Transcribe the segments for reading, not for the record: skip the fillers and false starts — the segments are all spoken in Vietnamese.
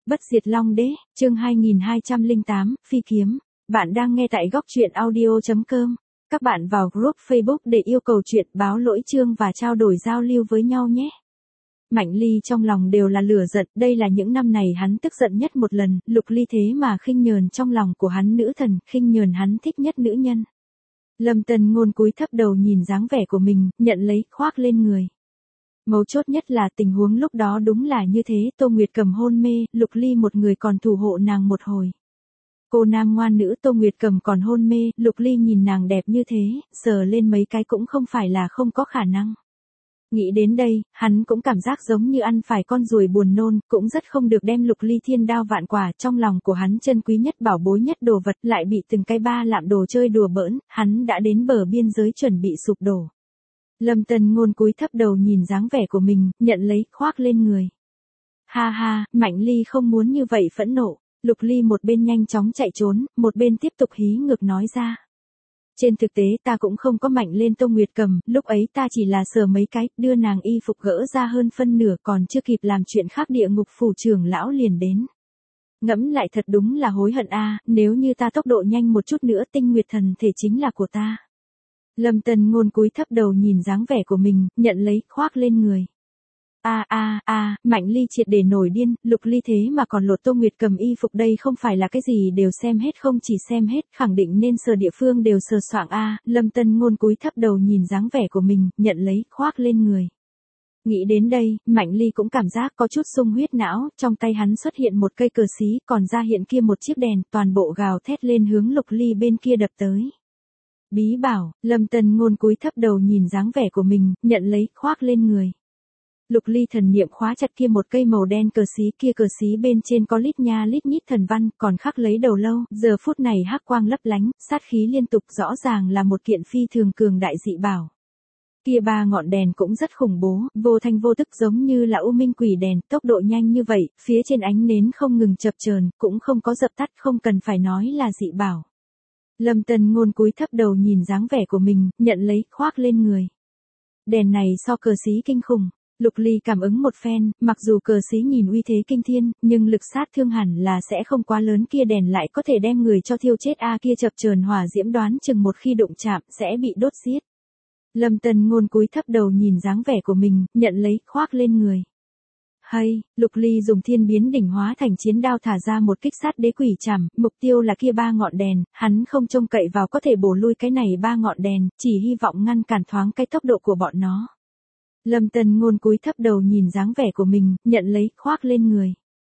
Bất diệt Long Đế, chương 2208, Phi Kiếm. Bạn đang nghe tại góc truyện audio.com. Các bạn vào group Facebook để yêu cầu chuyện báo lỗi chương và trao đổi giao lưu với nhau nhé. Mạnh Ly trong lòng đều là lửa giận, đây là những năm này hắn tức giận nhất một lần, Lục Ly thế mà khinh nhờn trong lòng của hắn nữ thần, khinh nhờn hắn thích nhất nữ nhân. Lâm Tân Ngôn cúi thấp đầu nhìn dáng vẻ của mình, nhận lấy, khoác lên người. Mấu chốt nhất là tình huống lúc đó đúng là như thế, Tô Nguyệt Cầm hôn mê, Lục Ly một người còn thủ hộ nàng một hồi. Cô nam ngoan nữ Tô Nguyệt Cầm còn hôn mê, Lục Ly nhìn nàng đẹp như thế, sờ lên mấy cái cũng không phải là không có khả năng. Nghĩ đến đây, hắn cũng cảm giác giống như ăn phải con ruồi buồn nôn, cũng rất không được đem Lục Ly thiên đao vạn quả, trong lòng của hắn chân quý nhất bảo bối nhất đồ vật lại bị từng cái ba lạm đồ chơi đùa bỡn, hắn đã đến bờ biên giới chuẩn bị sụp đổ. Lâm Tân Ngôn cúi thấp đầu nhìn dáng vẻ của mình, nhận lấy, khoác lên người. Ha ha, Mạnh Ly không muốn như vậy phẫn nộ. Lục Ly một bên nhanh chóng chạy trốn, một bên tiếp tục hí ngược nói ra. Trên thực tế ta cũng không có mạnh lên Tô Nguyệt Cầm, lúc ấy ta chỉ là sờ mấy cái, đưa nàng y phục gỡ ra hơn phân nửa, còn chưa kịp làm chuyện khác địa ngục phủ trưởng lão liền đến. Ngẫm lại thật đúng là hối hận a, nếu như ta tốc độ nhanh một chút nữa Tinh Nguyệt thần thể chính là của ta. Lâm Tân Ngôn cúi thấp đầu nhìn dáng vẻ của mình, nhận lấy, khoác lên người. Mạnh Ly triệt để nổi điên, Lục Ly thế mà còn lột Tô Nguyệt Cầm y phục, đây không phải là cái gì đều xem hết, không chỉ xem hết, khẳng định nên sờ địa phương đều sờ soạng a. Lâm Tân Ngôn cúi thấp đầu nhìn dáng vẻ của mình, nhận lấy, khoác lên người. Nghĩ đến đây, Mạnh Ly cũng cảm giác có chút sung huyết não, trong tay hắn xuất hiện một cây cờ xí, còn ra hiện kia một chiếc đèn, toàn bộ gào thét lên hướng Lục Ly bên kia đập tới. Bí bảo, Lâm Tân Ngôn cúi thấp đầu nhìn dáng vẻ của mình, nhận lấy, khoác lên người. Lục Ly thần niệm khóa chặt kia một cây màu đen cờ xí, kia cờ xí bên trên có lít nha lít nhít thần văn, còn khắc lấy đầu lâu, giờ phút này hắc quang lấp lánh, sát khí liên tục, rõ ràng là một kiện phi thường cường đại dị bảo. Kia ba ngọn đèn cũng rất khủng bố, vô thanh vô tức giống như là u minh quỷ đèn, tốc độ nhanh như vậy, phía trên ánh nến không ngừng chập chờn, cũng không có dập tắt, không cần phải nói là dị bảo. Lâm Tân Ngôn cúi thấp đầu nhìn dáng vẻ của mình, nhận lấy, khoác lên người. Đèn này so cờ xí kinh khủng. Lục Ly cảm ứng một phen, mặc dù cờ xí nhìn uy thế kinh thiên, nhưng lực sát thương hẳn là sẽ không quá lớn, kia đèn lại có thể đem người cho thiêu chết a, kia chập chờn hỏa diễm đoán chừng một khi đụng chạm sẽ bị đốt giết. Lâm Tân Ngôn cúi thấp đầu nhìn dáng vẻ của mình, nhận lấy, khoác lên người. Hay, Lục Ly dùng thiên biến đỉnh hóa thành chiến đao thả ra một kích sát đế quỷ chảm, mục tiêu là kia ba ngọn đèn, hắn không trông cậy vào có thể bổ lui cái này ba ngọn đèn, chỉ hy vọng ngăn cản thoáng cái tốc độ của bọn nó. Lâm Tân Ngôn cúi thấp đầu nhìn dáng vẻ của mình, nhận lấy, khoác lên người.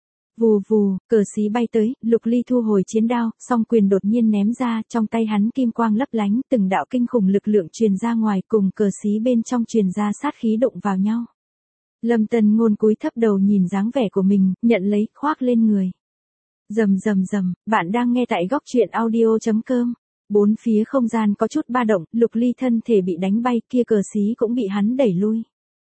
Vù vù, cờ xí bay tới, Lục Ly thu hồi chiến đao, song quyền đột nhiên ném ra, trong tay hắn kim quang lấp lánh, từng đạo kinh khủng lực lượng truyền ra ngoài, cùng cờ xí bên trong truyền ra sát khí đụng vào nhau. Lâm Tân Ngôn cúi thấp đầu nhìn dáng vẻ của mình, nhận lấy, khoác lên người. Rầm rầm rầm, bạn đang nghe tại góc truyện audio.com. Bốn phía không gian có chút ba động, Lục Ly thân thể bị đánh bay, kia cờ xí cũng bị hắn đẩy lui.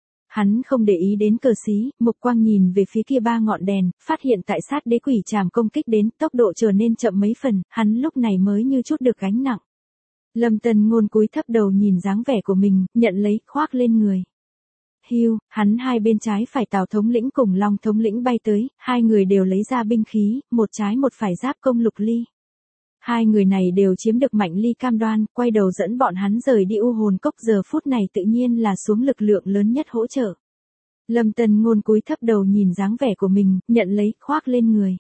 Hắn không để ý đến cờ xí, mục quang nhìn về phía kia ba ngọn đèn, phát hiện tại sát đế quỷ trảm công kích đến, tốc độ trở nên chậm mấy phần, hắn lúc này mới như chút được gánh nặng. Lâm Tân Ngôn cúi thấp đầu nhìn dáng vẻ của mình, nhận lấy, khoác lên người. Hưu, hắn hai bên trái phải Tào thống lĩnh cùng Long thống lĩnh bay tới, hai người đều lấy ra binh khí, một trái một phải giáp công Lục Ly. Hai người này đều chiếm được Mạnh Ly cam đoan, quay đầu dẫn bọn hắn rời đi U Hồn Cốc, giờ phút này tự nhiên là xuống lực lượng lớn nhất hỗ trợ. Lâm Tân Ngôn cúi thấp đầu nhìn dáng vẻ của mình, nhận lấy, khoác lên người.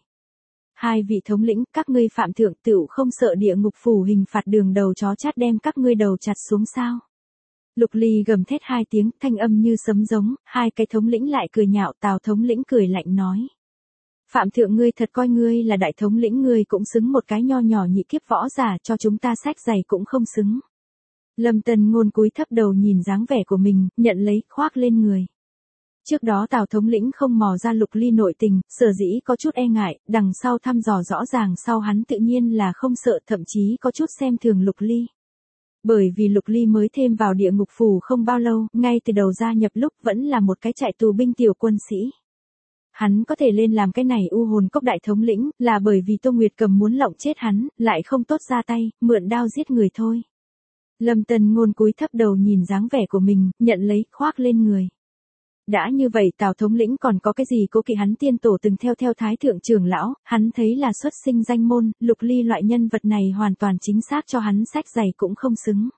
Hai vị thống lĩnh, các ngươi phạm thượng tựu không sợ địa ngục phủ hình phạt đường đầu chó chát đem các ngươi đầu chặt xuống sao? Lục Ly gầm thét hai tiếng, thanh âm như sấm giống, hai cái thống lĩnh lại cười nhạo, Tào thống lĩnh cười lạnh nói. Phạm thượng ngươi thật coi ngươi là đại thống lĩnh, ngươi cũng xứng một cái nho nhỏ nhị kiếp võ giả, cho chúng ta sách giày cũng không xứng. Lâm Tân Ngôn cúi thấp đầu nhìn dáng vẻ của mình, nhận lấy, khoác lên người. Trước đó Tào thống lĩnh không mò ra Lục Ly nội tình, sở dĩ có chút e ngại, đằng sau thăm dò rõ ràng sau hắn tự nhiên là không sợ, thậm chí có chút xem thường Lục Ly. Bởi vì Lục Ly mới thêm vào địa ngục phủ không bao lâu, ngay từ đầu gia nhập lúc vẫn là một cái trại tù binh tiểu quân sĩ. Hắn có thể lên làm cái này U Hồn Cốc đại thống lĩnh, là bởi vì Tô Nguyệt Cầm muốn lộng chết hắn, lại không tốt ra tay, mượn đao giết người thôi. Lâm Tân Ngôn cúi thấp đầu nhìn dáng vẻ của mình, nhận lấy, khoác lên người. Đã như vậy Tào thống lĩnh còn có cái gì cố kỵ, hắn tiên tổ từng theo thái thượng trưởng lão, hắn thấy là xuất sinh danh môn, Lục Ly loại nhân vật này hoàn toàn chính xác cho hắn sách giày cũng không xứng.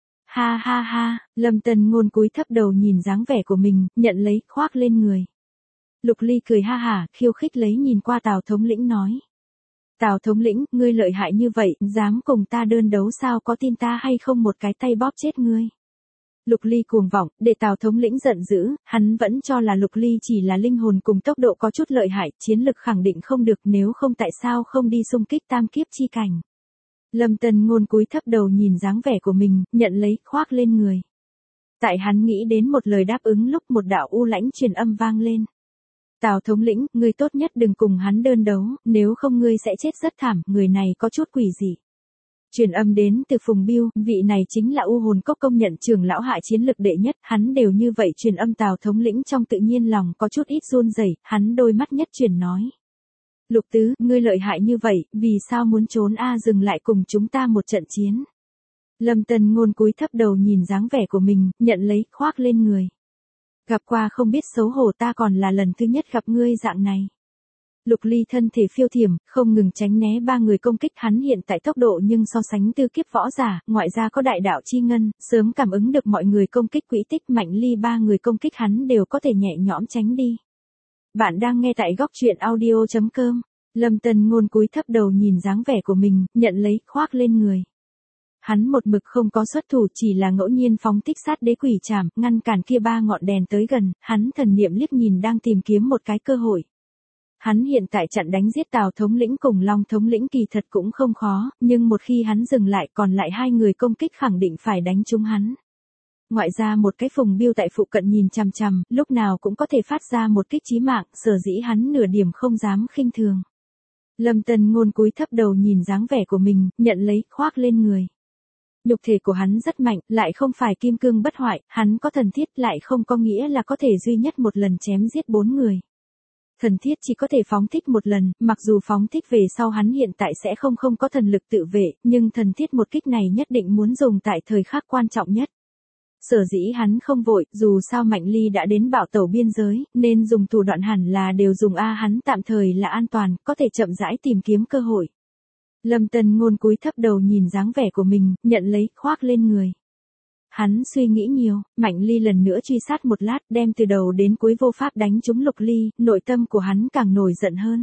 Ha ha ha, Lâm Tân Ngôn cúi thấp đầu nhìn dáng vẻ của mình, nhận lấy, khoác lên người. Lục Ly cười ha hả, khiêu khích lấy nhìn qua Tào thống lĩnh nói. Tào thống lĩnh, ngươi lợi hại như vậy, dám cùng ta đơn đấu sao, có tin ta hay không một cái tay bóp chết ngươi. Lục Ly cuồng vọng, để Tào thống lĩnh giận dữ, hắn vẫn cho là Lục Ly chỉ là linh hồn cùng tốc độ có chút lợi hại, chiến lực khẳng định không được, nếu không tại sao không đi xung kích tam kiếp chi cảnh. Lâm Tân Ngôn cúi thấp đầu nhìn dáng vẻ của mình, nhận lấy, khoác lên người. Tại hắn nghĩ đến một lời đáp ứng lúc một đạo u lãnh truyền âm vang lên. Tào thống lĩnh, ngươi tốt nhất đừng cùng hắn đơn đấu, nếu không ngươi sẽ chết rất thảm, người này có chút quỷ dị. Truyền âm đến từ Phùng Biêu, vị này chính là U Hồn Cốc công nhận trưởng lão hạ chiến lực đệ nhất, hắn đều như vậy truyền âm Tào thống lĩnh trong tự nhiên lòng có chút ít run rẩy, hắn đôi mắt nhất chuyển nói. Lục tứ, ngươi lợi hại như vậy, vì sao muốn trốn dừng lại cùng chúng ta một trận chiến. Lâm Tân Ngôn cúi thấp đầu nhìn dáng vẻ của mình, nhận lấy, khoác lên người. Gặp qua không biết xấu hổ, ta còn là lần thứ nhất gặp ngươi dạng này. Lục Ly thân thể phiêu thiểm, không ngừng tránh né ba người công kích, hắn hiện tại tốc độ nhưng so sánh tư kiếp võ giả, ngoại ra có đại đạo chi ngân, sớm cảm ứng được mọi người công kích quỹ tích, Mạnh Ly ba người công kích hắn đều có thể nhẹ nhõm tránh đi. Bạn đang nghe tại góc truyện audio.com. Lâm Tân Ngôn cúi thấp đầu nhìn dáng vẻ của mình, nhận lấy, khoác lên người. Hắn một mực không có xuất thủ, chỉ là ngẫu nhiên phóng thích sát đế quỷ trảm, ngăn cản kia ba ngọn đèn tới gần, hắn thần niệm liếc nhìn đang tìm kiếm một cái cơ hội. Hắn hiện tại chặn đánh giết Tào thống lĩnh cùng Long thống lĩnh kỳ thật cũng không khó, nhưng một khi hắn dừng lại còn lại hai người công kích khẳng định phải đánh trúng hắn. Ngoại ra một cái Phùng Biêu tại phụ cận nhìn chằm chằm, lúc nào cũng có thể phát ra một kích chí mạng, sở dĩ hắn nửa điểm không dám khinh thường. Lâm Tân Ngôn cúi thấp đầu nhìn dáng vẻ của mình, nhận lấy, khoác lên người. Nhục thể của hắn rất mạnh, lại không phải kim cương bất hoại, hắn có thần thiết lại không có nghĩa là có thể duy nhất một lần chém giết 4 người. Thần thiết chỉ có thể phóng thích một lần, mặc dù phóng thích về sau hắn hiện tại sẽ không có thần lực tự vệ, nhưng thần thiết một kích này nhất định muốn dùng tại thời khắc quan trọng nhất. Sở dĩ hắn không vội, dù sao Mạnh Ly đã đến bảo tẩu biên giới, nên dùng thủ đoạn hẳn là đều dùng hắn tạm thời là an toàn, có thể chậm rãi tìm kiếm cơ hội. Lâm Tân Ngôn cúi thấp đầu nhìn dáng vẻ của mình, nhận lấy, khoác lên người. Hắn suy nghĩ nhiều, Mạnh Ly lần nữa truy sát một lát, đem từ đầu đến cuối vô pháp đánh trúng Lục Ly, nội tâm của hắn càng nổi giận hơn.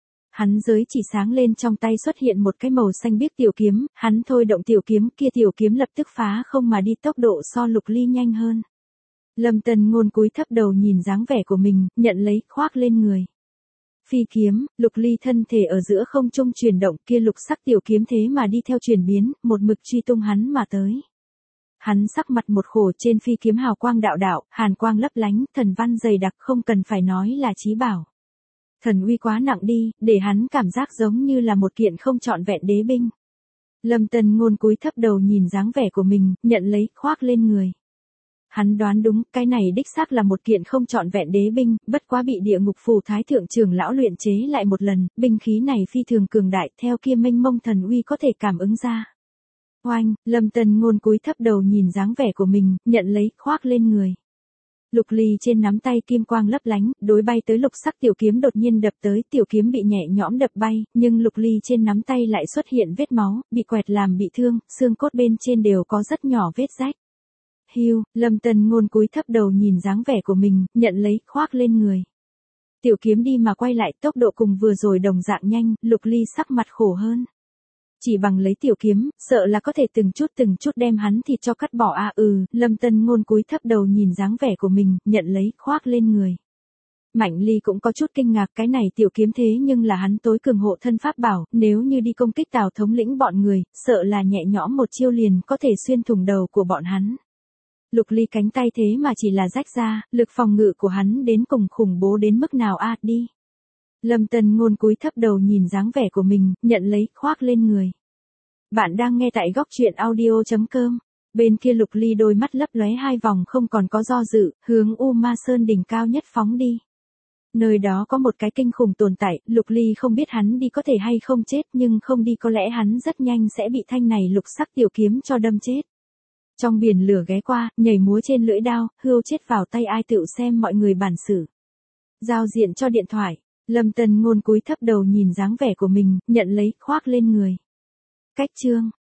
Hắn giới chỉ sáng lên, trong tay xuất hiện một cái màu xanh biếc tiểu kiếm, hắn thôi động tiểu kiếm, kia tiểu kiếm lập tức phá không mà đi, tốc độ so Lục Ly nhanh hơn. Lâm Tân Ngôn cúi thấp đầu nhìn dáng vẻ của mình, nhận lấy, khoác lên người. Phi kiếm, Lục Ly thân thể ở giữa không trung chuyển động, kia lục sắc tiểu kiếm thế mà đi theo chuyển biến, một mực truy tung hắn mà tới. Hắn sắc mặt một khổ, trên phi kiếm hào quang đạo đạo, hàn quang lấp lánh, thần văn dày đặc, không cần phải nói là chí bảo. Thần uy quá nặng đi, để hắn cảm giác giống như là một kiện không trọn vẹn đế binh. Lâm Tân Ngôn cúi thấp đầu nhìn dáng vẻ của mình, nhận lấy, khoác lên người. Hắn đoán đúng, cái này đích xác là một kiện không trọn vẹn đế binh, bất quá bị địa ngục phù thái thượng trưởng lão luyện chế lại một lần, binh khí này phi thường cường đại, theo kia mênh mông thần uy có thể cảm ứng ra. Oanh, Lâm Tân Ngôn cúi thấp đầu nhìn dáng vẻ của mình, nhận lấy, khoác lên người. Lục Ly trên nắm tay kim quang lấp lánh, đối bay tới lục sắc tiểu kiếm đột nhiên đập tới, tiểu kiếm bị nhẹ nhõm đập bay, nhưng Lục Ly trên nắm tay lại xuất hiện vết máu, bị quẹt làm bị thương, xương cốt bên trên đều có rất nhỏ vết rách. Hiu, Lâm Tân Ngôn cúi thấp đầu nhìn dáng vẻ của mình, nhận lấy, khoác lên người. Tiểu kiếm đi mà quay lại, tốc độ cùng vừa rồi đồng dạng nhanh, Lục Ly sắc mặt khổ hơn. Chỉ bằng lấy tiểu kiếm, sợ là có thể từng chút đem hắn thịt cho cắt bỏ Lâm Tân Ngôn cúi thấp đầu nhìn dáng vẻ của mình, nhận lấy, khoác lên người. Mạnh Ly cũng có chút kinh ngạc, cái này tiểu kiếm thế nhưng là hắn tối cường hộ thân pháp bảo, nếu như đi công kích Tào thống lĩnh bọn người, sợ là nhẹ nhõm một chiêu liền có thể xuyên thủng đầu của bọn hắn. Lục Ly cánh tay thế mà chỉ là rách ra, lực phòng ngự của hắn đến cùng khủng bố đến mức nào đi. Lâm Tân Ngôn cúi thấp đầu nhìn dáng vẻ của mình, nhận lấy, khoác lên người. Bạn đang nghe tại góc truyện audio.com. Bên kia Lục Ly đôi mắt lấp lóe hai vòng không còn có do dự, hướng U Ma Sơn đỉnh cao nhất phóng đi. Nơi đó có một cái kinh khủng tồn tại, Lục Ly không biết hắn đi có thể hay không chết, nhưng không đi có lẽ hắn rất nhanh sẽ bị thanh này lục sắc tiểu kiếm cho đâm chết. Trong biển lửa ghé qua, nhảy múa trên lưỡi đao, hươu chết vào tay ai tựu xem mọi người bản xử. Giao diện cho điện thoại. Lâm Tân Ngôn cúi thấp đầu nhìn dáng vẻ của mình, nhận lấy, khoác lên người. Cách chương.